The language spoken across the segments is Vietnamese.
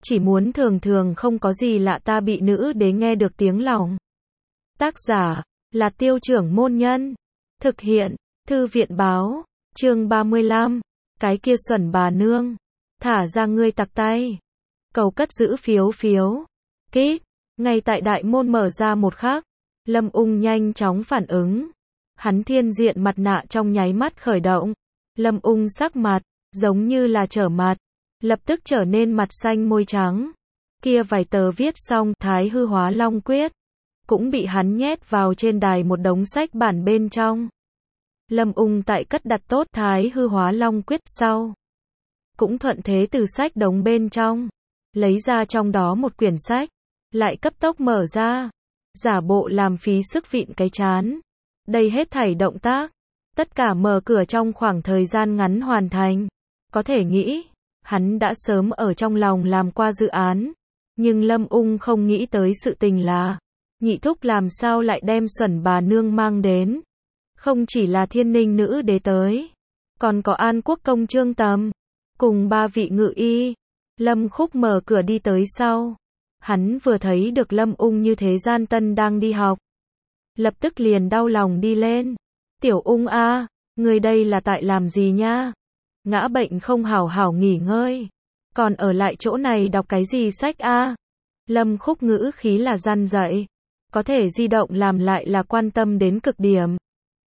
chỉ muốn thường thường không có gì lạ ta bị nữ đế nghe được tiếng lòng. Tác giả là Tiêu Trưởng Môn Nhân. Thực hiện Thư viện Báo. Chương 35. Cái kia xuẩn bà nương. Thả ra ngươi tặc tay. Cầu cất giữ phiếu phiếu. Kít. Ngay tại đại môn mở ra một khắc, Lâm Ung nhanh chóng phản ứng. Hắn thiên diện mặt nạ trong nháy mắt khởi động. Lâm Ung sắc mặt giống như là trở mặt, lập tức trở nên mặt xanh môi trắng. Kia vài tờ viết xong Thái Hư Hóa Long Quyết cũng bị hắn nhét vào trên đài một đống sách bản bên trong. Lâm Ung tại cất đặt tốt Thái Hư Hóa Long Quyết sau, cũng thuận thế từ sách đống bên trong lấy ra trong đó một quyển sách, lại cấp tốc mở ra, giả bộ làm phí sức vịn cái trán. Đây hết thảy động tác, tất cả mở cửa trong khoảng thời gian ngắn hoàn thành. Có thể nghĩ, hắn đã sớm ở trong lòng làm qua dự án, nhưng Lâm Ung không nghĩ tới sự tình là, nhị thúc làm sao lại đem xuẩn bà nương mang đến. Không chỉ là Thiên Ninh nữ đế tới, còn có An Quốc công Trương Tầm, cùng 3 vị ngự y. Lâm Khúc mở cửa đi tới sau. Hắn vừa thấy được Lâm Ung như thế gian tân đang đi học, lập tức liền đau lòng đi lên. Tiểu Ung a, người đây là tại làm gì nha? Ngã bệnh không hảo hảo nghỉ ngơi, còn ở lại chỗ này đọc cái gì sách a? Lâm Khúc ngữ khí là gian dạy, có thể di động làm lại là quan tâm đến cực điểm.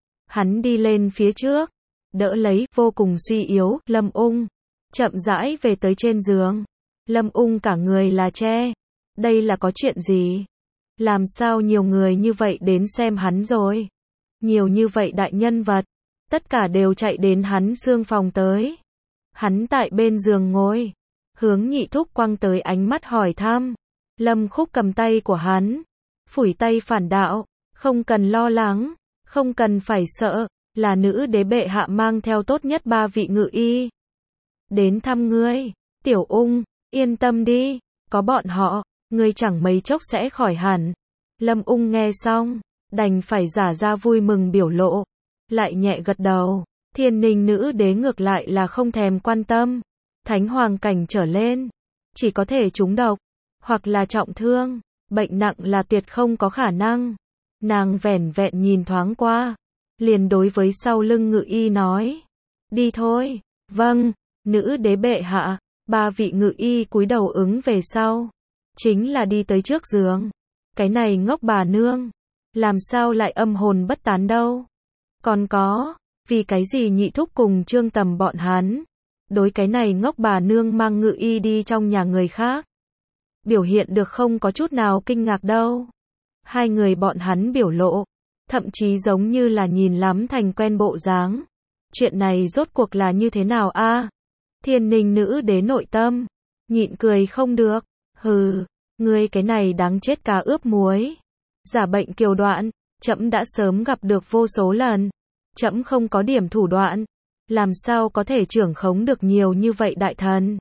Hắn đi lên phía trước, đỡ lấy vô cùng suy yếu Lâm Ung, chậm rãi về tới trên giường. Lâm Ung cả người là che. Đây là có chuyện gì? Làm sao nhiều người như vậy đến xem hắn rồi? Nhiều như vậy đại nhân vật, tất cả đều chạy đến hắn xương phòng tới. Hắn tại bên giường ngồi, hướng nhị thúc quăng tới ánh mắt hỏi thăm. Lâm Khúc cầm tay của hắn, phủi tay phản đạo, không cần lo lắng, không cần phải sợ, là nữ đế bệ hạ mang theo tốt nhất 3 vị ngự y đến thăm ngươi. Tiểu Ung, yên tâm đi, có bọn họ, ngươi chẳng mấy chốc sẽ khỏi hẳn. Lâm Ung nghe xong, đành phải giả ra vui mừng biểu lộ, lại nhẹ gật đầu. Thiên Ninh nữ đế ngược lại là không thèm quan tâm. Thánh hoàng cảnh trở lên, chỉ có thể trúng độc, hoặc là trọng thương, bệnh nặng là tuyệt không có khả năng. Nàng vẻn vẹn nhìn thoáng qua, liền đối với sau lưng ngự y nói, đi thôi. Vâng, nữ đế bệ hạ. 3 vị ngự y cúi đầu ứng về sau, chính là đi tới trước giường. Cái này ngốc bà nương, làm sao lại âm hồn bất tán đâu? Còn có, vì cái gì nhị thúc cùng Trương Tầm bọn hắn đối cái này ngốc bà nương mang ngự y đi trong nhà người khác, biểu hiện được không có chút nào kinh ngạc đâu. Hai người bọn hắn biểu lộ, thậm chí giống như là nhìn lắm thành quen bộ dáng. Chuyện này rốt cuộc là như thế nào a? Thiên Ninh nữ đế nội tâm nhịn cười không được. Hừ, ngươi cái này đáng chết cá ướp muối. Giả bệnh kiều đoạn, trẫm đã sớm gặp được vô số lần. Trẫm không có điểm thủ đoạn, làm sao có thể trưởng khống được nhiều như vậy đại thần.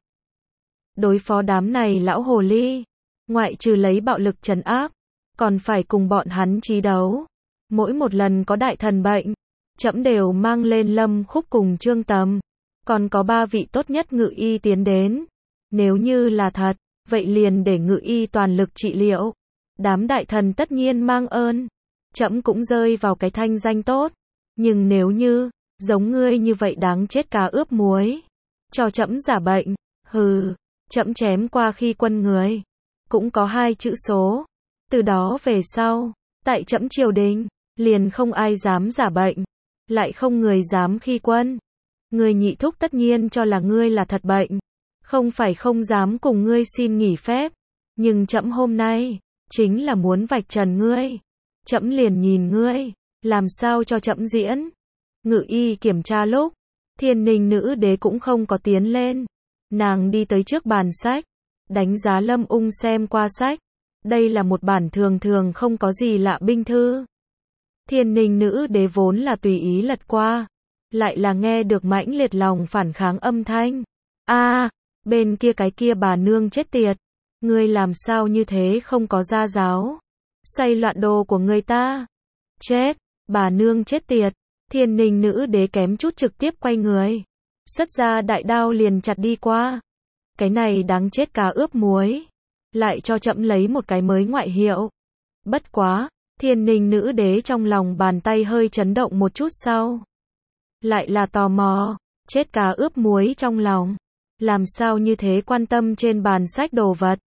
Đối phó đám này lão hồ ly, ngoại trừ lấy bạo lực trấn áp, còn phải cùng bọn hắn chí đấu. Mỗi một lần có đại thần bệnh, trẫm đều mang lên Lâm Khúc cùng Trương Tầm, còn có 3 vị tốt nhất ngự y tiến đến. Nếu như là thật, vậy liền để ngự y toàn lực trị liệu. Đám đại thần tất nhiên mang ơn, trẫm cũng rơi vào cái thanh danh tốt. Nhưng nếu như, giống ngươi như vậy đáng chết cá ướp muối, cho trẫm giả bệnh, hừ, trẫm chém qua khi quân người, cũng có 2 chữ số. Từ đó về sau, tại trẫm triều đình, liền không ai dám giả bệnh, lại không người dám khi quân. Người nhị thúc tất nhiên cho là ngươi là thật bệnh, không phải không dám cùng ngươi xin nghỉ phép. Nhưng trẫm hôm nay, chính là muốn vạch trần ngươi. Trẫm liền nhìn ngươi, làm sao cho trẫm diễn. Ngự y kiểm tra lúc, Thiên Ninh nữ đế cũng không có tiến lên. Nàng đi tới trước bàn sách, đánh giá Lâm Ung xem qua sách. Đây là một bản thường thường không có gì lạ binh thư. Thiên Ninh nữ đế vốn là tùy ý lật qua, lại là nghe được mãnh liệt lòng phản kháng âm thanh. A, bên kia cái kia bà nương chết tiệt, ngươi làm sao như thế không có gia giáo, xoay loạn đồ của người ta. Chết, bà nương chết tiệt. Thiên Ninh nữ đế kém chút trực tiếp quay người, xuất ra đại đao liền chặt đi qua. Cái này đáng chết cá ướp muối. Lại cho trẫm lấy một cái mới ngoại hiệu. Bất quá, Thiên Ninh nữ đế trong lòng bàn tay hơi chấn động một chút sau. Lại là tò mò, chết cá ướp muối trong lòng. Làm sao như thế quan tâm trên bàn sách đồ vật?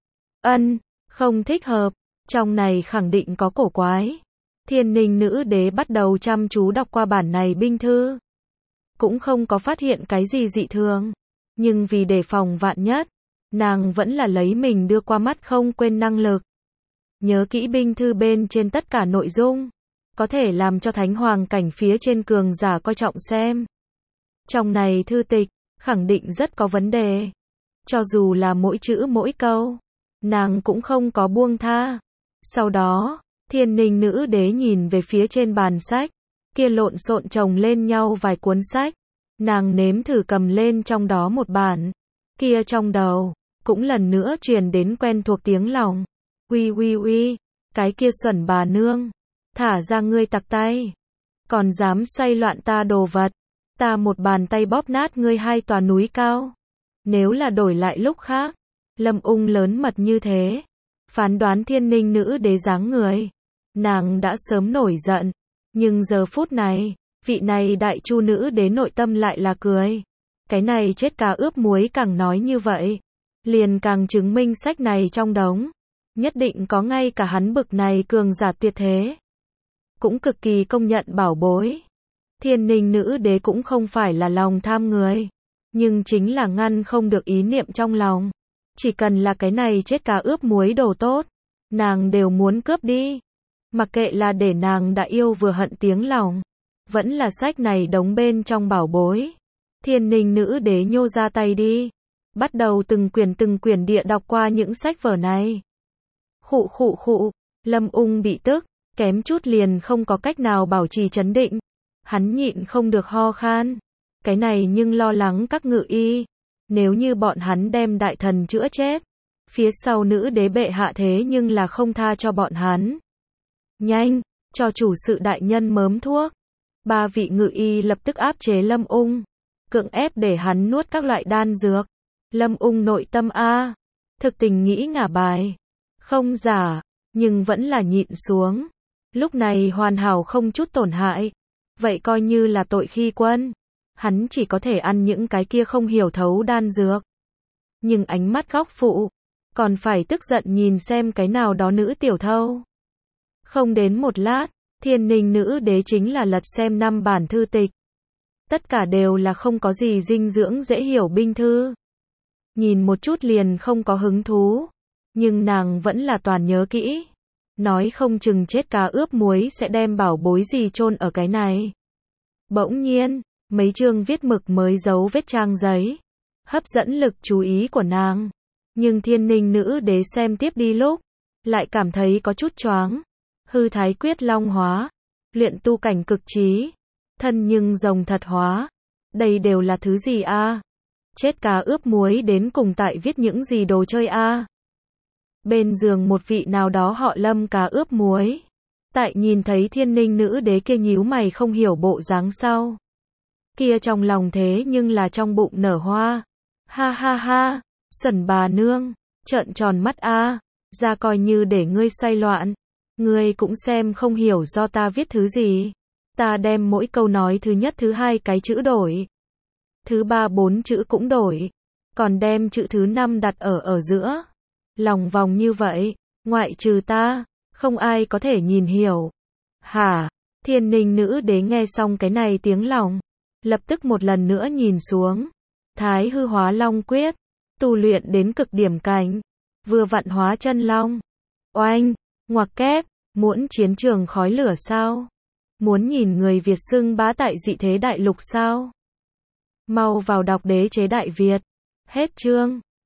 Không thích hợp, trong này khẳng định có cổ quái. Thiên Ninh nữ đế bắt đầu chăm chú đọc qua bản này binh thư. Cũng không có phát hiện cái gì dị thường. Nhưng vì đề phòng vạn nhất, nàng vẫn là lấy mình đưa qua mắt không quên năng lực. Nhớ kỹ binh thư bên trên tất cả nội dung. Có thể làm cho thánh hoàng cảnh phía trên cường giả coi trọng xem. Trong này thư tịch, khẳng định rất có vấn đề. Cho dù là mỗi chữ mỗi câu, nàng cũng không có buông tha. Sau đó, Thiên Ninh nữ đế nhìn về phía trên bàn sách, kia lộn xộn chồng lên nhau vài cuốn sách. Nàng nếm thử cầm lên trong đó một bản, kia trong đầu, cũng lần nữa truyền đến quen thuộc tiếng lòng. Uy, cái kia xuẩn bà nương, thả ra ngươi tặc tay, còn dám xoay loạn ta đồ vật, ta một bàn tay bóp nát ngươi 2 tòa núi cao. Nếu là đổi lại lúc khác, Lâm Ung lớn mật như thế, phán đoán Thiên Ninh nữ đế dáng người, nàng đã sớm nổi giận, nhưng giờ phút này, vị này đại chu nữ đế nội tâm lại là cười. Cái này chết cá ướp muối càng nói như vậy, liền càng chứng minh sách này trong đống, nhất định có ngay cả hắn bực này cường giả tuyệt thế. Cũng cực kỳ công nhận bảo bối. Thiên Ninh nữ đế cũng không phải là lòng tham người, nhưng chính là ngăn không được ý niệm trong lòng. Chỉ cần là cái này chết cá ướp muối đồ tốt, nàng đều muốn cướp đi. Mặc kệ là để nàng đã yêu vừa hận tiếng lòng, vẫn là sách này đống bên trong bảo bối. Thiên Ninh nữ đế nhô ra tay đi, bắt đầu từng quyển địa đọc qua những sách vở này. Khụ, Lâm Ung bị tức, kém chút liền không có cách nào bảo trì trấn định. Hắn nhịn không được ho khan. Cái này nhưng lo lắng các ngự y. Nếu như bọn hắn đem đại thần chữa chết, phía sau nữ đế bệ hạ thế nhưng là không tha cho bọn hắn. Nhanh, cho chủ sự đại nhân mớm thuốc. 3 vị ngự y lập tức áp chế Lâm Ung, cưỡng ép để hắn nuốt các loại đan dược. Lâm Ung nội tâm thực tình nghĩ ngả bài. Không giả, nhưng vẫn là nhịn xuống. Lúc này hoàn hảo không chút tổn hại. Vậy coi như là tội khi quân. Hắn chỉ có thể ăn những cái kia không hiểu thấu đan dược. Nhưng ánh mắt góc phụ, còn phải tức giận nhìn xem cái nào đó nữ tiểu thâu. Không đến một lát, Thiên Ninh nữ đế chính là lật xem 5 bản thư tịch. Tất cả đều là không có gì dinh dưỡng dễ hiểu binh thư. Nhìn một chút liền không có hứng thú. Nhưng nàng vẫn là toàn nhớ kỹ. Nói không chừng chết cá ướp muối sẽ đem bảo bối gì chôn ở cái này. Bỗng nhiên, mấy chương viết mực mới dấu vết trang giấy, hấp dẫn lực chú ý của nàng. Nhưng Thiên Ninh nữ đế xem tiếp đi lúc, lại cảm thấy có chút choáng. Hư thái quyết long hóa, luyện tu cảnh cực trí, thân nhưng rồng thật hóa. Đây đều là thứ gì a? Chết cá ướp muối đến cùng tại viết những gì đồ chơi a? Bên giường một vị nào đó họ Lâm cá ướp muối. Tại nhìn thấy Thiên Ninh nữ đế kia nhíu mày không hiểu bộ dáng sau. Kia trong lòng thế nhưng là trong bụng nở hoa. Ha, xuẩn bà nương, trợn tròn mắt a, ra coi như để ngươi xoay loạn. Ngươi cũng xem không hiểu do ta viết thứ gì. Ta đem mỗi câu nói thứ nhất thứ hai cái chữ đổi. Thứ 3 4 chữ cũng đổi. Còn đem chữ thứ 5 đặt ở giữa. Lòng vòng như vậy, ngoại trừ ta, không ai có thể nhìn hiểu. Hả? Thiên Ninh nữ đế nghe xong cái này tiếng lòng, lập tức một lần nữa nhìn xuống. Thái hư hóa long quyết, tu luyện đến cực điểm cảnh, vừa vặn hóa chân long. Oanh, ngoặc kép, muốn chiến trường khói lửa sao? Muốn nhìn người Việt xưng bá tại dị thế đại lục sao? Mau vào đọc Đế chế Đại Việt. Hết chương.